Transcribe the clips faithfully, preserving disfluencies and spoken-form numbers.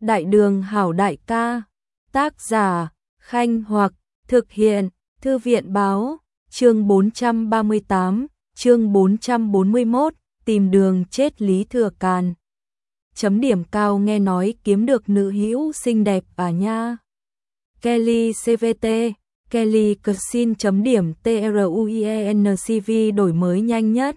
Đại đường hảo đại ca, tác giả, Khanh Hoặc, thực hiện, Thư viện báo, chương bốn trăm ba mươi tám, chương bốn trăm bốn mươi mốt, tìm đường chết Lý Thừa Càn. Chấm điểm cao nghe nói kiếm được nữ hữu xinh đẹp à nha. Kelly xê vê tê, Kelly Cuisine chấm điểm truencv đổi mới nhanh nhất.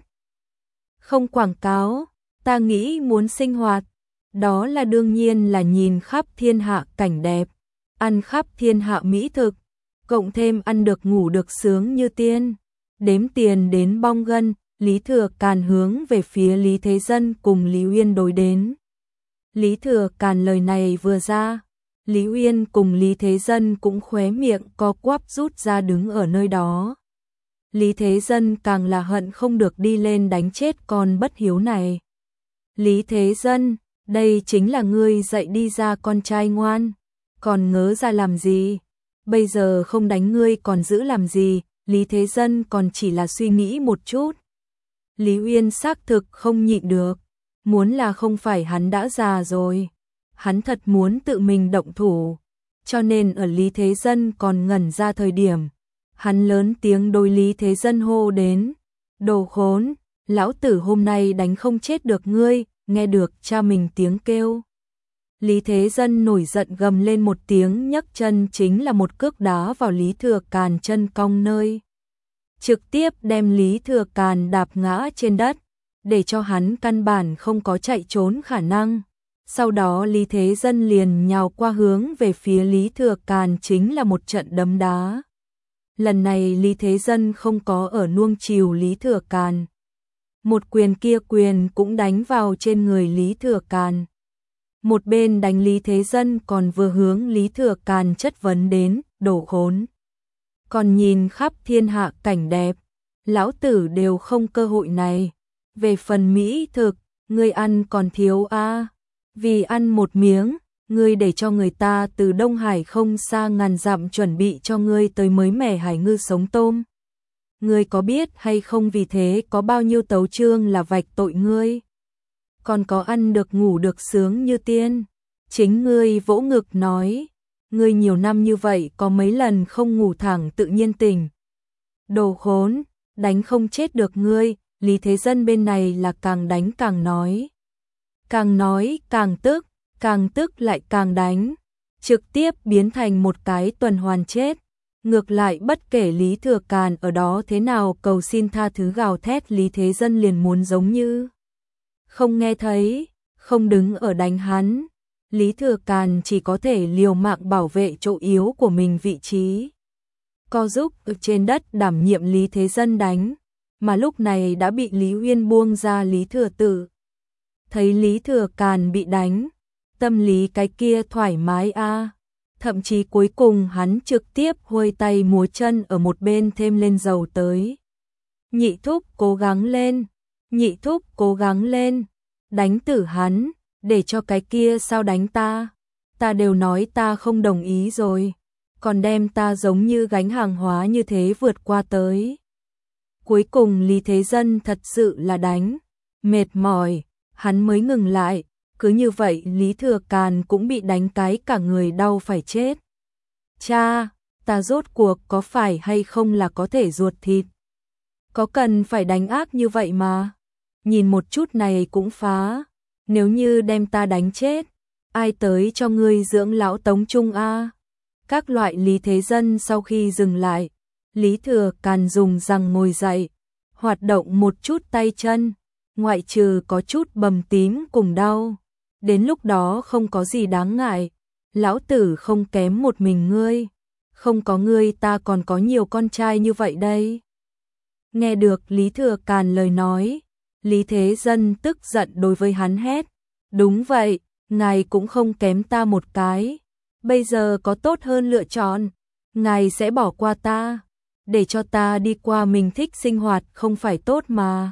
Không quảng cáo, ta nghĩ muốn sinh hoạt, đó là đương nhiên là nhìn khắp thiên hạ cảnh đẹp, ăn khắp thiên hạ mỹ thực, cộng thêm ăn được ngủ được sướng như tiên, đếm tiền đến bong gân. Lý Thừa Càn hướng về phía Lý Thế Dân cùng Lý Uyên đối đến. Lý Thừa Càn lời này vừa ra, Lý Uyên cùng Lý Thế Dân cũng khóe miệng co quắp rút ra đứng ở nơi đó. Lý Thế Dân càng là hận không được đi lên đánh chết con bất hiếu này. Lý Thế Dân, đây chính là ngươi dạy đi ra con trai ngoan, còn ngớ ra làm gì? Bây giờ không đánh ngươi còn giữ làm gì? Lý Thế Dân còn chỉ là suy nghĩ một chút. Lý Uyên xác thực không nhịn được, muốn là không phải hắn đã già rồi, hắn thật muốn tự mình động thủ, cho nên ở Lý Thế Dân còn ngẩn ra thời điểm, hắn lớn tiếng đối Lý Thế Dân hô đến, đồ khốn, lão tử hôm nay đánh không chết được ngươi. Nghe được cha mình tiếng kêu, Lý Thế Dân nổi giận gầm lên một tiếng, nhấc chân chính là một cước đá vào Lý Thừa Càn chân cong nơi, trực tiếp đem Lý Thừa Càn đạp ngã trên đất, để cho hắn căn bản không có chạy trốn khả năng. Sau đó Lý Thế Dân liền nhào qua hướng về phía Lý Thừa Càn chính là một trận đấm đá. Lần này Lý Thế Dân không có ở nuông chiều Lý Thừa Càn. Một quyền kia quyền cũng đánh vào trên người Lý Thừa Càn. Một bên đánh Lý Thế Dân còn vừa hướng Lý Thừa Càn chất vấn đến, đồ khốn. Còn nhìn khắp thiên hạ cảnh đẹp, lão tử đều không cơ hội này. Về phần mỹ thực, ngươi ăn còn thiếu a à. Vì ăn một miếng, ngươi để cho người ta từ Đông Hải không xa ngàn dặm chuẩn bị cho ngươi tới mới mẻ hải ngư sống tôm. Ngươi có biết hay không vì thế có bao nhiêu tấu chương là vạch tội ngươi? Còn có ăn được ngủ được sướng như tiên. Chính ngươi vỗ ngực nói, ngươi nhiều năm như vậy có mấy lần không ngủ thẳng tự nhiên tỉnh. Đồ khốn, đánh không chết được ngươi. Lý Thế Dân bên này là càng đánh càng nói. Càng nói càng tức, càng tức lại càng đánh. Trực tiếp biến thành một cái tuần hoàn chết. Ngược lại bất kể Lý Thừa Càn ở đó thế nào cầu xin tha thứ gào thét, Lý Thế Dân liền muốn giống như không nghe thấy, không đứng ở đánh hắn. Lý Thừa Càn chỉ có thể liều mạng bảo vệ chỗ yếu của mình vị trí. Co giúp ở trên đất đảm nhiệm Lý Thế Dân đánh, mà lúc này đã bị Lý Uyên buông ra Lý Thừa Tử. Thấy Lý Thừa Càn bị đánh, tâm lý cái kia thoải mái a. À. Thậm chí cuối cùng hắn trực tiếp huôi tay múa chân ở một bên thêm lên dầu tới. Nhị thúc cố gắng lên, nhị thúc cố gắng lên, đánh tử hắn, để cho cái kia sao đánh ta, ta đều nói ta không đồng ý rồi, còn đem ta giống như gánh hàng hóa như thế vượt qua tới. Cuối cùng Lý Thế Dân thật sự là đánh, mệt mỏi, hắn mới ngừng lại. Cứ như vậy Lý Thừa Càn cũng bị đánh cái cả người đau phải chết. Cha, ta rốt cuộc có phải hay không là có thể ruột thịt? Có cần phải đánh ác như vậy mà? Nhìn một chút này cũng phá. Nếu như đem ta đánh chết, ai tới cho ngươi dưỡng lão Tống Trung a? Các loại Lý Thế Dân sau khi dừng lại, Lý Thừa Càn dùng răng ngồi dậy, hoạt động một chút tay chân, ngoại trừ có chút bầm tím cùng đau. Đến lúc đó không có gì đáng ngại, lão tử không kém một mình ngươi, không có ngươi ta còn có nhiều con trai như vậy đây. Nghe được Lý Thừa Càn lời nói, Lý Thế Dân tức giận đối với hắn hét, đúng vậy, ngài cũng không kém ta một cái, bây giờ có tốt hơn lựa chọn, ngài sẽ bỏ qua ta, để cho ta đi qua mình thích sinh hoạt không phải tốt mà.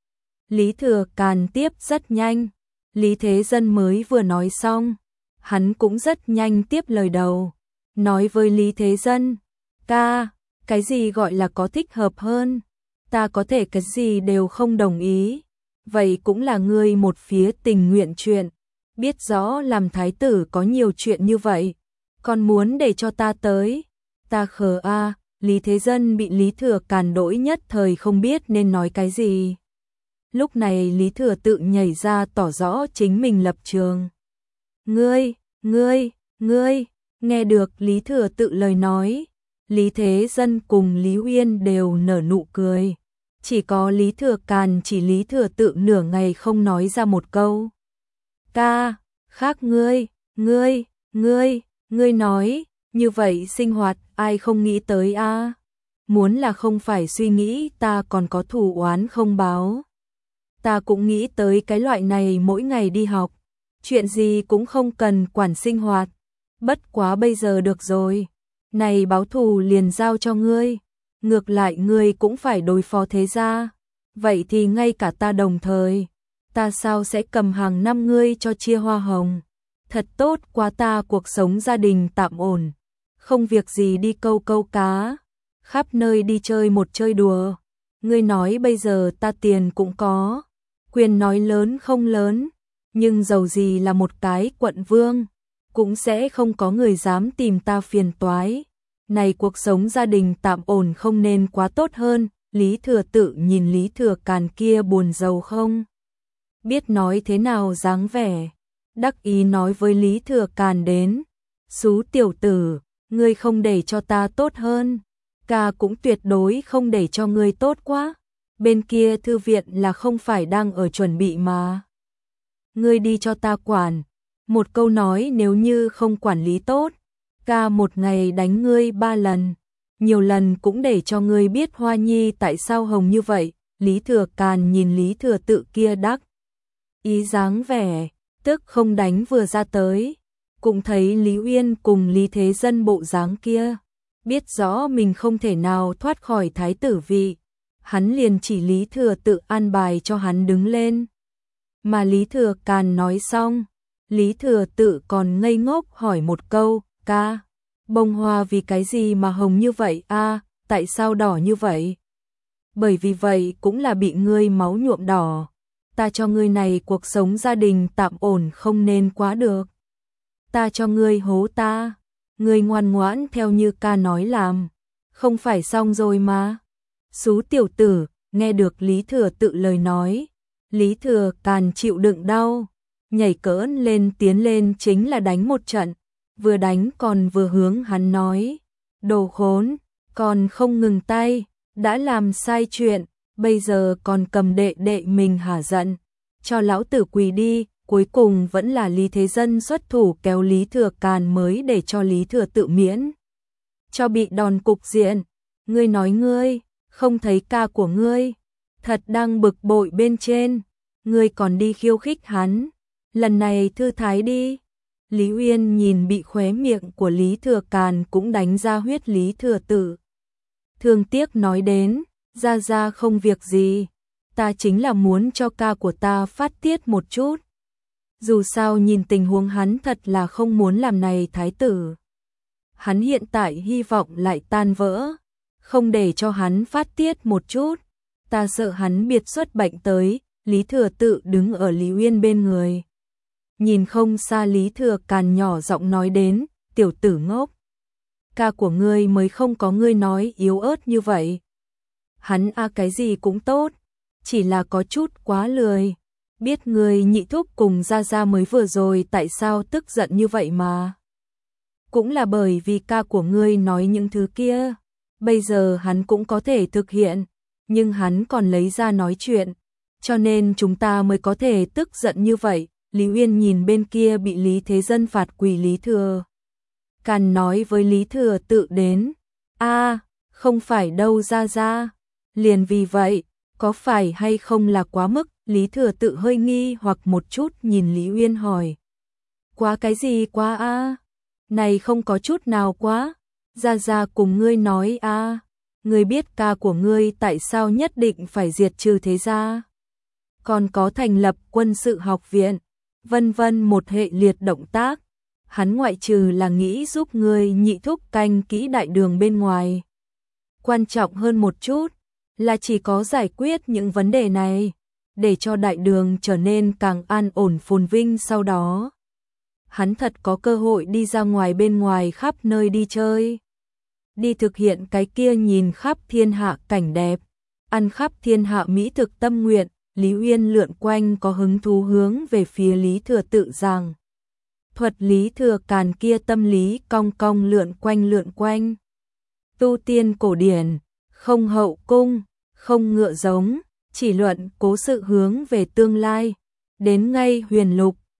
Lý Thừa Càn tiếp rất nhanh. Lý Thế Dân mới vừa nói xong, hắn cũng rất nhanh tiếp lời đầu, nói với Lý Thế Dân, ca, cái gì gọi là có thích hợp hơn, ta có thể cái gì đều không đồng ý, vậy cũng là ngươi một phía tình nguyện chuyện, biết rõ làm thái tử có nhiều chuyện như vậy, còn muốn để cho ta tới. Ta khờ a, Lý Thế Dân bị Lý Thừa càn đỗi nhất thời không biết nên nói cái gì. Lúc này Lý Thừa Tự nhảy ra tỏ rõ chính mình lập trường. Ngươi, ngươi, ngươi, nghe được Lý Thừa Tự lời nói, Lý Thế Dân cùng Lý Uyên đều nở nụ cười. Chỉ có Lý Thừa Càn chỉ Lý Thừa Tự nửa ngày không nói ra một câu. Ta, khác ngươi, ngươi, ngươi, ngươi nói, như vậy sinh hoạt ai không nghĩ tới a? Muốn là không phải suy nghĩ ta còn có thù oán không báo. Ta cũng nghĩ tới cái loại này mỗi ngày đi học, chuyện gì cũng không cần quản sinh hoạt. Bất quá bây giờ được rồi, này báo thù liền giao cho ngươi, ngược lại ngươi cũng phải đối phó thế gia. Vậy thì ngay cả ta đồng thời, ta sao sẽ cầm hàng năm ngươi cho chia hoa hồng. Thật tốt quá, ta cuộc sống gia đình tạm ổn, không việc gì đi câu câu cá, khắp nơi đi chơi một chơi đùa. Ngươi nói bây giờ ta tiền cũng có, quyền nói lớn không lớn, nhưng dầu gì là một cái quận vương, cũng sẽ không có người dám tìm ta phiền toái. Này cuộc sống gia đình tạm ổn không nên quá tốt hơn. Lý Thừa Tự nhìn Lý Thừa Càn kia buồn rầu không biết nói thế nào dáng vẻ, đắc ý nói với Lý Thừa Càn đến, xú tiểu tử, ngươi không để cho ta tốt hơn, ca cũng tuyệt đối không để cho ngươi tốt quá. Bên kia thư viện là không phải đang ở chuẩn bị mà. Ngươi đi cho ta quản, một câu nói nếu như không quản lý tốt, ca một ngày đánh ngươi ba lần, nhiều lần cũng để cho ngươi biết Hoa Nhi tại sao hồng như vậy. Lý Thừa Càn nhìn Lý Thừa Tự kia đắc ý dáng vẻ, tức không đánh vừa ra tới, cũng thấy Lý Uyên cùng Lý Thế Dân bộ dáng kia, biết rõ mình không thể nào thoát khỏi thái tử vị, hắn liền chỉ Lý Thừa Tự an bài cho hắn đứng lên. Mà Lý Thừa Càn nói xong, Lý Thừa Tự còn ngây ngốc hỏi một câu, ca, bông hoa vì cái gì mà hồng như vậy a? Tại sao đỏ như vậy? Bởi vì vậy cũng là bị ngươi máu nhuộm đỏ. Ta cho ngươi này cuộc sống gia đình tạm ổn không nên quá được. Ta cho ngươi hố ta, ngươi ngoan ngoãn theo như ca nói làm, không phải xong rồi mà. Xú tiểu tử, nghe được Lý Thừa Tự lời nói, Lý Thừa Càn chịu đựng đau, nhảy cỡn lên tiến lên chính là đánh một trận, vừa đánh còn vừa hướng hắn nói, đồ khốn, còn không ngừng tay, đã làm sai chuyện, bây giờ còn cầm đệ đệ mình hả giận, cho lão tử quỳ đi. Cuối cùng vẫn là Lý Thế Dân xuất thủ kéo Lý Thừa Càn mới để cho Lý Thừa Tự miễn cho bị đòn cục diện. Ngươi nói ngươi không thấy ca của ngươi thật đang bực bội bên trên, ngươi còn đi khiêu khích hắn, lần này thư thái đi. Lý Uyên nhìn bị khóe miệng của Lý Thừa Càn cũng đánh ra huyết Lý Thừa Tự, thương tiếc nói đến, ra ra không việc gì, ta chính là muốn cho ca của ta phát tiết một chút. Dù sao nhìn tình huống hắn thật là không muốn làm này thái tử. Hắn hiện tại hy vọng lại tan vỡ, không để cho hắn phát tiết một chút, ta sợ hắn biệt xuất bệnh tới. Lý Thừa Tự đứng ở Lý Uyên bên người, nhìn không xa Lý Thừa Càn nhỏ giọng nói đến, tiểu tử ngốc, ca của ngươi mới không có ngươi nói yếu ớt như vậy. Hắn a cái gì cũng tốt, chỉ là có chút quá lười. Biết ngươi nhị thúc cùng ra ra mới vừa rồi tại sao tức giận như vậy mà. Cũng là bởi vì ca của ngươi nói những thứ kia, bây giờ hắn cũng có thể thực hiện, nhưng hắn còn lấy ra nói chuyện, cho nên chúng ta mới có thể tức giận như vậy. Lý Uyên nhìn bên kia bị Lý Thế Dân phạt quỳ Lý Thừa Càn nói với Lý Thừa Tự đến, a không phải đâu ra ra, liền vì vậy, có phải hay không là quá mức. Lý Thừa Tự hơi nghi hoặc một chút nhìn Lý Uyên hỏi, quá cái gì quá a? Này không có chút nào quá, ra ra cùng ngươi nói a, ngươi biết ca của ngươi tại sao nhất định phải diệt trừ thế gia, còn có thành lập quân sự học viện, vân vân một hệ liệt động tác. Hắn ngoại trừ là nghĩ giúp ngươi nhị thúc canh kỹ đại đường bên ngoài, quan trọng hơn một chút là chỉ có giải quyết những vấn đề này, để cho đại đường trở nên càng an ổn phồn vinh sau đó. Hắn thật có cơ hội đi ra ngoài bên ngoài khắp nơi đi chơi. Đi thực hiện cái kia nhìn khắp thiên hạ cảnh đẹp, ăn khắp thiên hạ mỹ thực tâm nguyện. Lý Uyên lượn quanh có hứng thú hướng về phía Lý Thừa tự rằng. Thuật Lý Thừa càn kia tâm lý cong cong lượn quanh lượn quanh. Tu tiên cổ điển, không hậu cung, không ngựa giống, chỉ luận cố sự hướng về tương lai. Đến ngay huyền lục,